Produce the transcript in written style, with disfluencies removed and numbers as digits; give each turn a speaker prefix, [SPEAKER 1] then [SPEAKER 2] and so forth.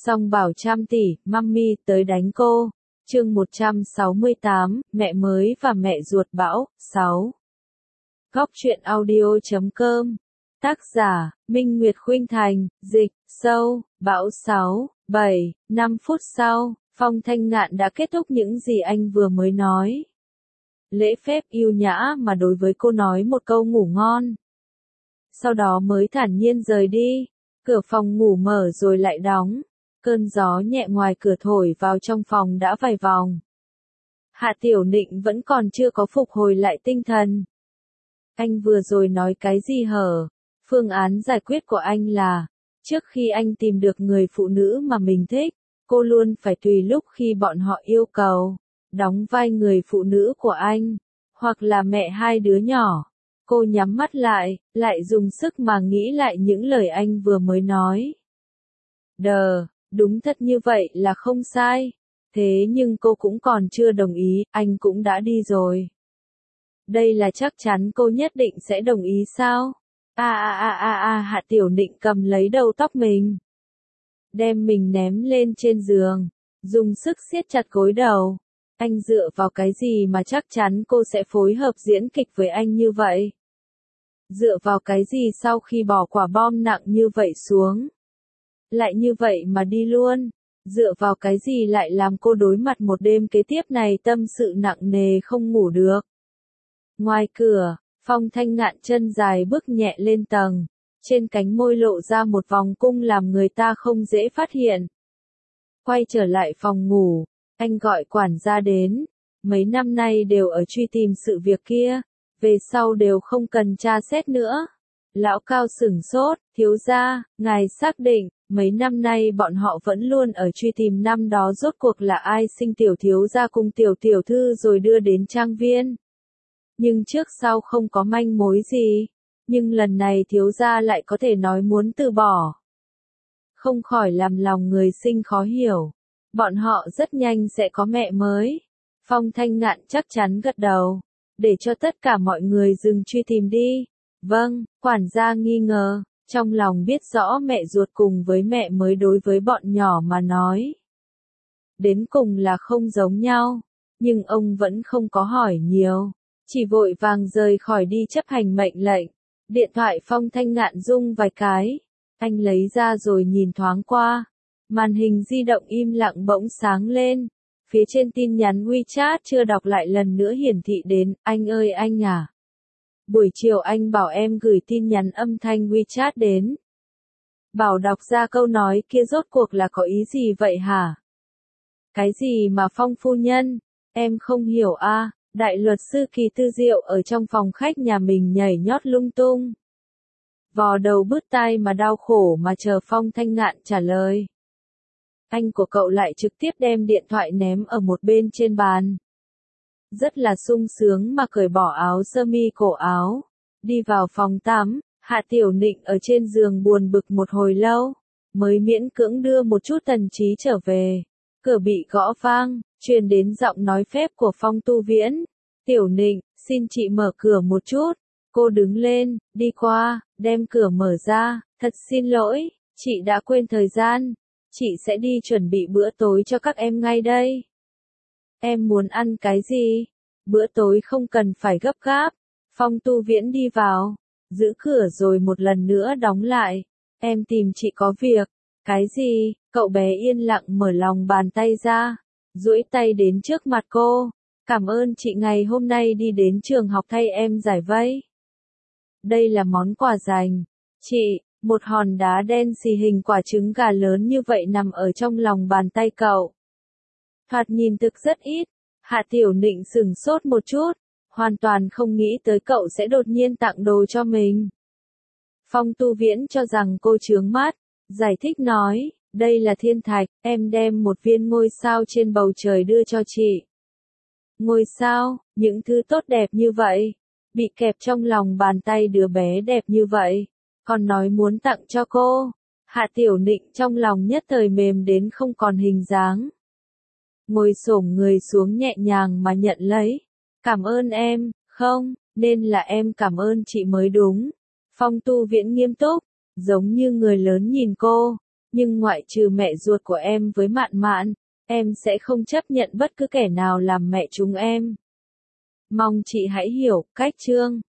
[SPEAKER 1] Song bảo trăm tỷ, mummy tới đánh cô. Chương 168, mẹ mới và mẹ ruột bão, 6. Góc truyện audio.com. Tác giả, Minh Nguyệt Khuynh Thành, dịch, sâu, bão 6, 7, 5 phút sau, Phong Thanh Ngạn đã kết thúc những gì anh vừa mới nói. Lễ phép yêu nhã mà đối với cô nói một câu ngủ ngon. Sau đó mới thản nhiên rời đi, cửa phòng ngủ mở rồi lại đóng. Cơn gió nhẹ ngoài cửa thổi vào trong phòng đã vài vòng. Hạ Tiểu Nịnh vẫn còn chưa có phục hồi lại tinh thần. Anh vừa rồi nói cái gì hở? Phương án giải quyết của anh là, trước khi anh tìm được người phụ nữ mà mình thích, cô luôn phải tùy lúc khi bọn họ yêu cầu, đóng vai người phụ nữ của anh, hoặc là mẹ hai đứa nhỏ. Cô nhắm mắt lại dùng sức mà nghĩ lại những lời anh vừa mới nói. Đúng thật như vậy là không sai. Thế nhưng cô cũng còn chưa đồng ý, anh cũng đã đi rồi. Đây là chắc chắn cô nhất định sẽ đồng ý sao? Hạ Tiểu Nịnh cầm lấy đầu tóc mình. Đem mình ném lên trên giường, dùng sức siết chặt gối đầu. Anh dựa vào cái gì mà chắc chắn cô sẽ phối hợp diễn kịch với anh như vậy? Dựa vào cái gì sau khi bỏ quả bom nặng như vậy xuống? Lại như vậy mà đi luôn, dựa vào cái gì lại làm cô đối mặt một đêm kế tiếp này tâm sự nặng nề không ngủ được. Ngoài cửa, Phong Thanh Ngạn chân dài bước nhẹ lên tầng, trên cánh môi lộ ra một vòng cung làm người ta không dễ phát hiện. Quay trở lại phòng ngủ, anh gọi quản gia đến, mấy năm nay đều ở truy tìm sự việc kia, về sau đều không cần tra xét nữa. Lão Cao sửng sốt, thiếu gia, ngài xác định, mấy năm nay bọn họ vẫn luôn ở truy tìm năm đó rốt cuộc là ai sinh tiểu thiếu gia cùng tiểu tiểu thư rồi đưa đến trang viên. Nhưng trước sau không có manh mối gì, nhưng lần này thiếu gia lại có thể nói muốn từ bỏ. Không khỏi làm lòng người sinh khó hiểu, bọn họ rất nhanh sẽ có mẹ mới. Phong Thanh Ngạn chắc chắn gật đầu, để cho tất cả mọi người dừng truy tìm đi. Vâng, quản gia nghi ngờ, trong lòng biết rõ mẹ ruột cùng với mẹ mới đối với bọn nhỏ mà nói. Đến cùng là không giống nhau, nhưng ông vẫn không có hỏi nhiều, chỉ vội vàng rời khỏi đi chấp hành mệnh lệnh. Điện thoại Phong Thanh Ngạn rung vài cái, anh lấy ra rồi nhìn thoáng qua, màn hình di động im lặng bỗng sáng lên, phía trên tin nhắn WeChat chưa đọc lại lần nữa hiển thị đến, anh ơi anh à. Buổi chiều anh bảo em gửi tin nhắn âm thanh WeChat đến. Bảo đọc ra câu nói kia rốt cuộc là có ý gì vậy hả? Cái gì mà Phong phu nhân? Em không hiểu a. Đại luật sư Kỳ Tư Diệu ở trong phòng khách nhà mình nhảy nhót lung tung. Vò đầu bứt tai mà đau khổ mà chờ Phong Thanh Ngạn trả lời. Anh của cậu lại trực tiếp đem điện thoại ném ở một bên trên bàn. Rất là sung sướng mà cởi bỏ áo sơ mi cổ áo, đi vào phòng tắm. Hạ Tiểu Nịnh ở trên giường buồn bực một hồi lâu, mới miễn cưỡng đưa một chút thần trí trở về. Cửa bị gõ vang, truyền đến giọng nói phép của Phong Tu Viễn. Tiểu Nịnh, xin chị mở cửa một chút. Cô đứng lên, đi qua, đem cửa mở ra. Thật xin lỗi, chị đã quên thời gian. Chị sẽ đi chuẩn bị bữa tối cho các em ngay đây. Em muốn ăn cái gì? Bữa tối không cần phải gấp gáp. Phong Tu Viễn đi vào, giữ cửa rồi một lần nữa đóng lại. Em tìm chị có việc. Cái gì? Cậu bé yên lặng mở lòng bàn tay ra, duỗi tay đến trước mặt cô. Cảm ơn chị ngày hôm nay đi đến trường học thay em giải vây. Đây là món quà dành. Chị, một hòn đá đen xì hình quả trứng gà lớn như vậy nằm ở trong lòng bàn tay cậu. Thoạt nhìn thực rất ít. Hạ Tiểu Nịnh sửng sốt một chút, hoàn toàn không nghĩ tới cậu sẽ đột nhiên tặng đồ cho mình. Phong Tu Viễn cho rằng cô chướng mắt, giải thích nói, đây là thiên thạch, em đem một viên ngôi sao trên bầu trời đưa cho chị. Ngôi sao, những thứ tốt đẹp như vậy, bị kẹp trong lòng bàn tay đứa bé đẹp như vậy, còn nói muốn tặng cho cô. Hạ Tiểu Nịnh trong lòng nhất thời mềm đến không còn hình dáng. Ngồi xổm người xuống nhẹ nhàng mà nhận lấy. Cảm ơn em, không, nên là em cảm ơn chị mới đúng. Phong Tu Viễn nghiêm túc, giống như người lớn nhìn cô, Nhưng ngoại trừ mẹ ruột của em với Mạn Mạn, em sẽ không chấp nhận bất cứ kẻ nào làm mẹ chúng em. Mong chị hãy hiểu, cách chương.